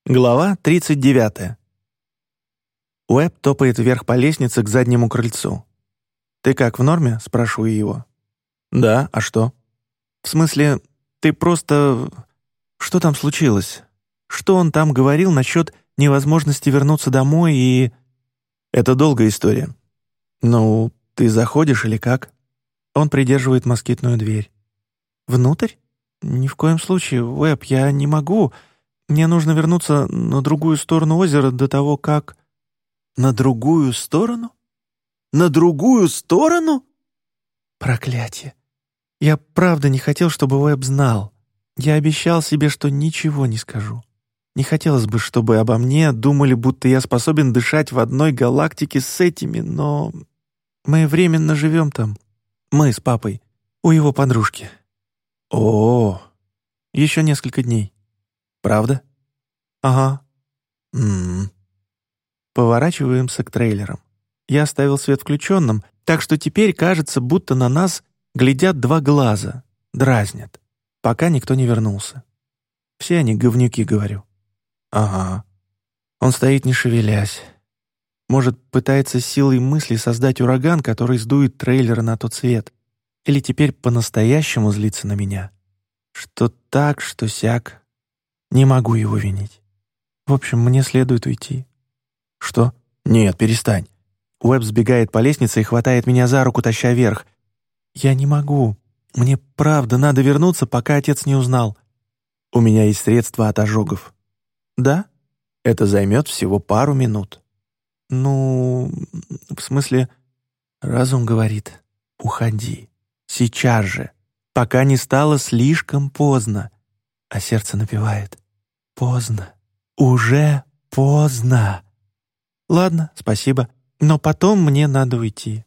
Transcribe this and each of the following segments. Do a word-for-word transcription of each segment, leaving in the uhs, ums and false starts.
Глава тридцать девятая. Уэб топает вверх по лестнице к заднему крыльцу. «Ты как, в норме?» — спрашиваю его. «Да, а что?» «В смысле, ты просто... Что там случилось? Что он там говорил насчет невозможности вернуться домой и...» «Это долгая история. Ну, ты заходишь или как?» Он придерживает москитную дверь. «Внутрь? Ни в коем случае, Уэб, я не могу. Мне нужно вернуться на другую сторону озера до того, как...» «На другую сторону? На другую сторону?» Проклятие. Я правда не хотел, чтобы Уэб знал. Я обещал себе, что ничего не скажу. Не хотелось бы, чтобы обо мне думали, будто я способен дышать в одной галактике с этими, но... Мы временно живем там. Мы с папой. У его подружки. О, еще несколько дней. Правда? Ага. М-м. Поворачиваемся к трейлерам. Я оставил свет включенным, так что теперь кажется, будто на нас глядят два глаза, дразнят, пока никто не вернулся. Все они говнюки, говорю. Ага. Он стоит, не шевелясь. Может, пытается силой мысли создать ураган, который сдует трейлеры на тот свет. Или теперь по-настоящему злится на меня. Что так, что сяк. Не могу его винить. В общем, мне следует уйти. Что? Нет, перестань. Уэб сбегает по лестнице и хватает меня за руку, таща вверх. Я не могу. Мне правда надо вернуться, пока отец не узнал. У меня есть средства от ожогов. Да? Это займет всего пару минут. Ну, в смысле, разум говорит, уходи. Сейчас же, пока не стало слишком поздно. А сердце напевает. Поздно. Уже поздно. Ладно, спасибо, но потом мне надо уйти.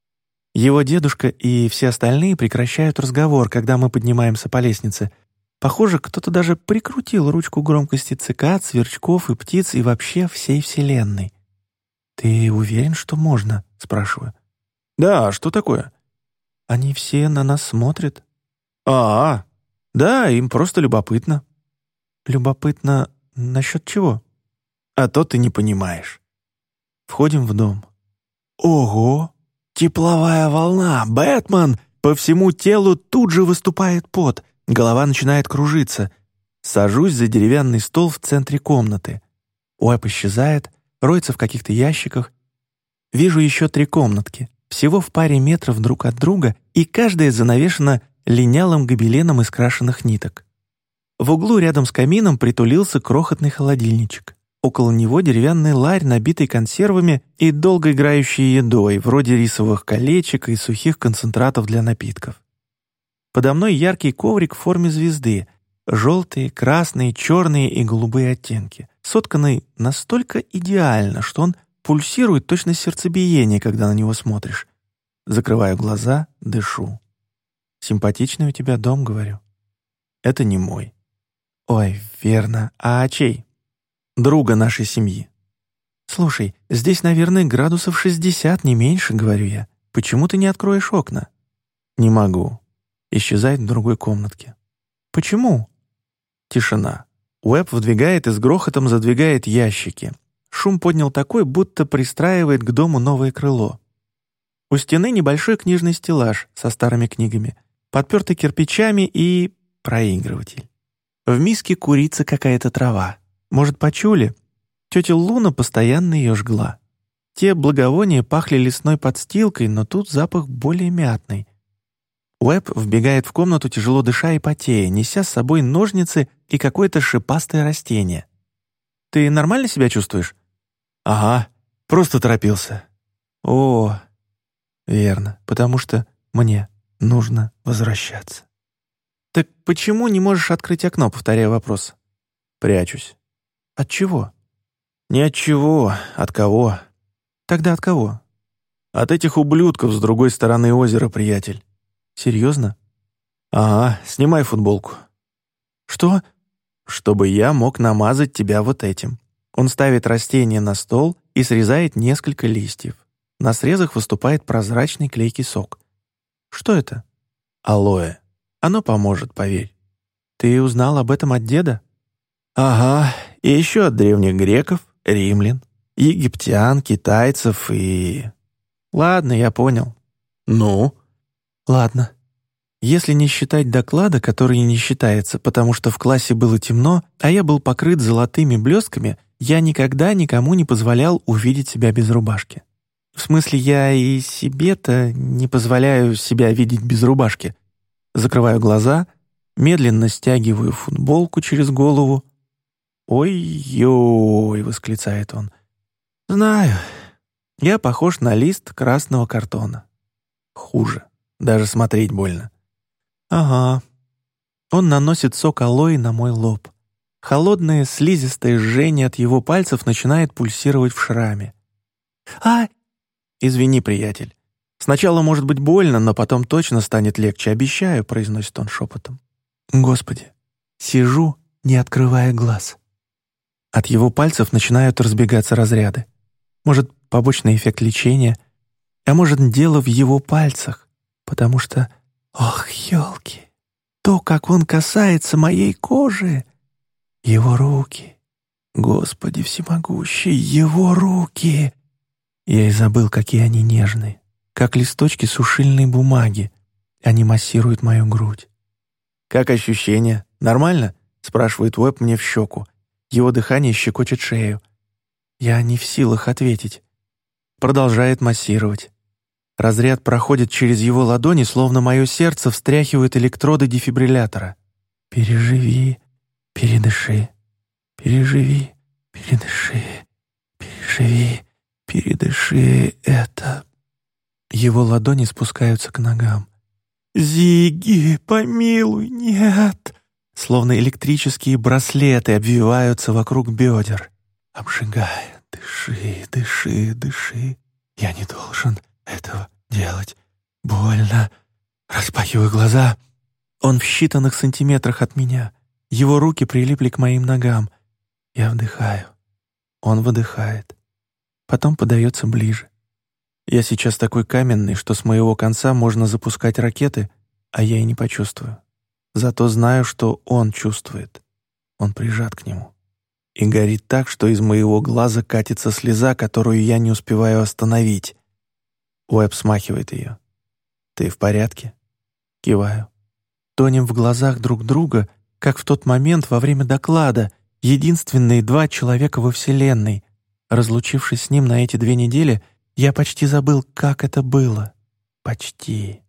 Его дедушка и все остальные прекращают разговор, когда мы поднимаемся по лестнице. Похоже, кто-то даже прикрутил ручку громкости цикад, сверчков и птиц и вообще всей вселенной. «Ты уверен, что можно?» — спрашиваю. «Да, что такое?» «Они все на нас смотрят». «А, да, им просто любопытно». «Любопытно насчет чего?» «А то ты не понимаешь». Входим в дом. Ого! Тепловая волна! Бэтмен! По всему телу тут же выступает пот. Голова начинает кружиться. Сажусь за деревянный стол в центре комнаты. Уэб исчезает, роется в каких-то ящиках. Вижу еще три комнатки, всего в паре метров друг от друга, и каждая занавешена линялым гобеленом из крашеных ниток. В углу рядом с камином притулился крохотный холодильничек. Около него деревянный ларь, набитый консервами и долго играющей едой, вроде рисовых колечек и сухих концентратов для напитков. Подо мной яркий коврик в форме звезды, желтые, красные, черные и голубые оттенки, сотканный настолько идеально, что он пульсирует точно сердцебиение, когда на него смотришь. Закрываю глаза, дышу. «Симпатичный у тебя дом», — говорю. «Это не мой». «Ой, верно. А чей?» «Друга нашей семьи». «Слушай, здесь, наверное, градусов шестьдесят, не меньше», — говорю я. «Почему ты не откроешь окна?» «Не могу». Исчезает в другой комнатке. «Почему?» Тишина. Уэб выдвигает и с грохотом задвигает ящики. Шум поднял такой, будто пристраивает к дому новое крыло. У стены небольшой книжный стеллаж со старыми книгами, подпертый кирпичами и... проигрыватель. В миске курится какая-то трава. Может, почули? Тетя Луна постоянно ее жгла. Те благовония пахли лесной подстилкой, но тут запах более мятный. Уэб вбегает в комнату, тяжело дыша и потея, неся с собой ножницы и какое-то шипастое растение. «Ты нормально себя чувствуешь?» «Ага, просто торопился». «О, верно, потому что мне нужно возвращаться». «Так почему не можешь открыть окно?» — повторяю вопрос. «Прячусь». «От чего?» «Не от чего, от кого?» «Тогда от кого?» «От этих ублюдков с другой стороны озера, приятель». «Серьезно?» «Ага, снимай футболку». «Что?» «Чтобы я мог намазать тебя вот этим». Он ставит растение на стол и срезает несколько листьев. На срезах выступает прозрачный клейкий сок. «Что это?» «Алоэ. Оно поможет, поверь». «Ты узнал об этом от деда?» «Ага, И еще от древних греков, римлян, египтян, китайцев и... Ладно, я понял. Ну? Ладно. Если не считать доклада, который не считается, потому что в классе было темно, а я был покрыт золотыми блестками, я никогда никому не позволял увидеть себя без рубашки. В смысле, я и себе-то не позволяю себя видеть без рубашки. Закрываю глаза, медленно стягиваю футболку через голову. «Ой-ой!» — восклицает он. «Знаю, я похож на лист красного картона. Хуже, даже смотреть больно». «Ага». Он наносит сок алоэ на мой лоб. Холодное слизистое жжение от его пальцев начинает пульсировать в шраме. «А!» «Извини, приятель. Сначала может быть больно, но потом точно станет легче, обещаю», — произносит он шепотом. «Господи!» Сижу, не открывая глаз. От его пальцев начинают разбегаться разряды. Может, побочный эффект лечения, а может, дело в его пальцах, потому что... Ох, елки! То, как он касается моей кожи! Его руки! Господи всемогущий, его руки! Я и забыл, какие они нежные, как листочки сушильной бумаги. Они массируют мою грудь. «Как ощущения? Нормально?» — спрашивает Уэбб мне в щеку. Его дыхание щекочет шею. Я не в силах ответить. Продолжает массировать. Разряд проходит через его ладони, словно мое сердце встряхивает электроды дефибриллятора. «Переживи, передыши, переживи, передыши, переживи, передыши это». Его ладони спускаются к ногам. «Зигги, помилуй, нет!» Словно электрические браслеты обвиваются вокруг бедер. Обжигая, дыши, дыши, дыши. Я не должен этого делать. Больно. Распахиваю глаза. Он в считанных сантиметрах от меня. Его руки прилипли к моим ногам. Я вдыхаю. Он выдыхает. Потом подается ближе. Я сейчас такой каменный, что с моего конца можно запускать ракеты, а я и не почувствую. Зато знаю, что он чувствует. Он прижат к нему. И горит так, что из моего глаза катится слеза, которую я не успеваю остановить. Уэбб смахивает ее. «Ты в порядке?» Киваю. Тонем в глазах друг друга, как в тот момент во время доклада, единственные два человека во Вселенной. Разлучившись с ним на эти две недели, я почти забыл, как это было. Почти.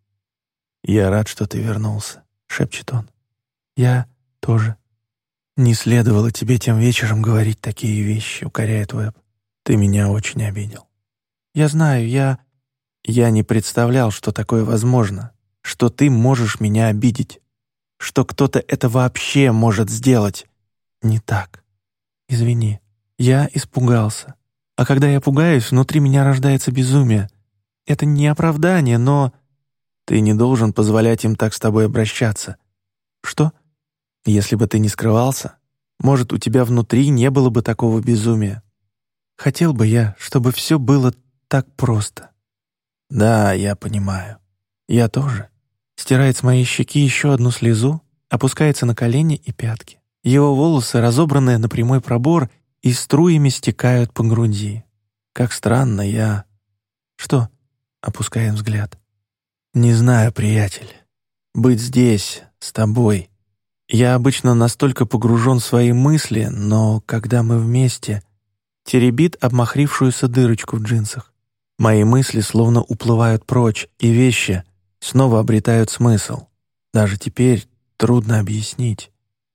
«Я рад, что ты вернулся», — шепчет он. «Я тоже». «Не следовало тебе тем вечером говорить такие вещи», — укоряет Уэбб. «Ты меня очень обидел». «Я знаю, я...» «Я не представлял, что такое возможно, что ты можешь меня обидеть, что кто-то это вообще может сделать. Не так. Извини, я испугался. А когда я пугаюсь, внутри меня рождается безумие. Это не оправдание, но...» «Ты не должен позволять им так с тобой обращаться». «Что?» «Если бы ты не скрывался, может, у тебя внутри не было бы такого безумия. Хотел бы я, чтобы все было так просто». «Да, я понимаю. Я тоже». Стирает с моей щеки еще одну слезу, опускается на колени и пятки. Его волосы, разобранные на прямой пробор, и струями стекают по груди. Как странно, я... «Что?» — опускаем взгляд. «Не знаю, приятель. Быть здесь, с тобой. Я обычно настолько погружен в свои мысли, но когда мы вместе...» Теребит обмахрившуюся дырочку в джинсах. Мои мысли словно уплывают прочь, и вещи снова обретают смысл. Даже теперь трудно объяснить.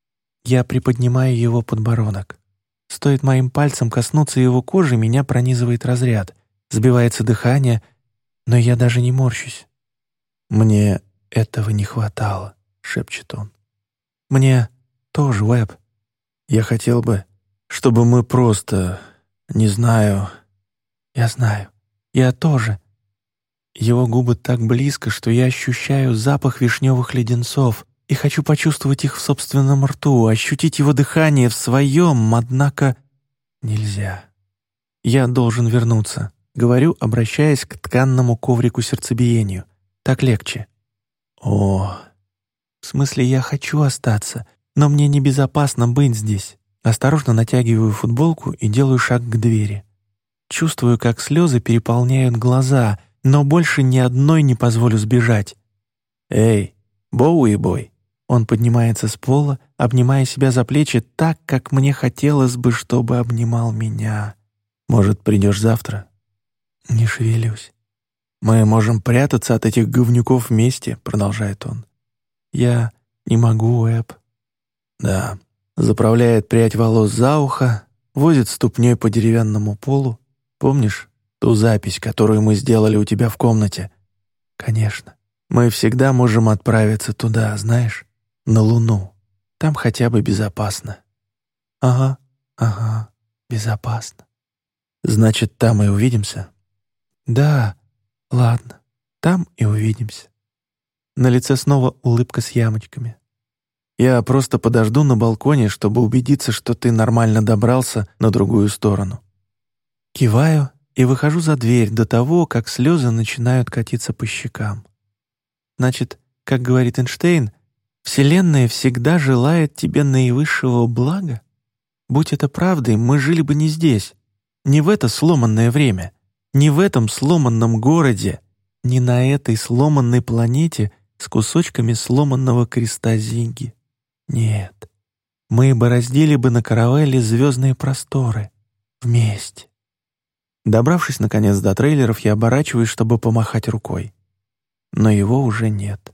Я приподнимаю его подбородок. Стоит моим пальцем коснуться его кожи, меня пронизывает разряд. Сбивается дыхание, но я даже не морщусь. «Мне этого не хватало», — шепчет он. «Мне тоже, Уэбб. Я хотел бы, чтобы мы просто... Не знаю...» «Я знаю. Я тоже». Его губы так близко, что я ощущаю запах вишневых леденцов и хочу почувствовать их в собственном рту, ощутить его дыхание в своем, однако нельзя. Я должен вернуться, говорю, обращаясь к тканному коврику сердцебиению. Так легче. О, в смысле, я хочу остаться, но мне небезопасно быть здесь. Осторожно натягиваю футболку и делаю шаг к двери. Чувствую, как слезы переполняют глаза, но больше ни одной не позволю сбежать. «Эй, Боуи-бой!» Он поднимается с пола, обнимая себя за плечи так, как мне хотелось бы, чтобы обнимал меня. «Может, придешь завтра?» Не шевелюсь. «Мы можем прятаться от этих говнюков вместе», — продолжает он. «Я не могу, Эб». «Да». Заправляет прядь волос за ухо, возит ступней по деревянному полу. «Помнишь ту запись, которую мы сделали у тебя в комнате?» «Конечно. Мы всегда можем отправиться туда, знаешь, на Луну. Там хотя бы безопасно». «Ага, ага, безопасно». «Значит, там и увидимся?» «Да, ладно, там и увидимся». На лице снова улыбка с ямочками. «Я просто подожду на балконе, чтобы убедиться, что ты нормально добрался на другую сторону». Киваю и выхожу за дверь до того, как слезы начинают катиться по щекам. Значит, как говорит Эйнштейн, Вселенная всегда желает тебе наивысшего блага? Будь это правдой, мы жили бы не здесь, не в это сломанное время, не в этом сломанном городе, не на этой сломанной планете с кусочками сломанного креста Зигги. Нет, мы бороздили бы на каравелле звездные просторы. Вместе. Добравшись, наконец, до трейлеров, я оборачиваюсь, чтобы помахать рукой. Но его уже нет.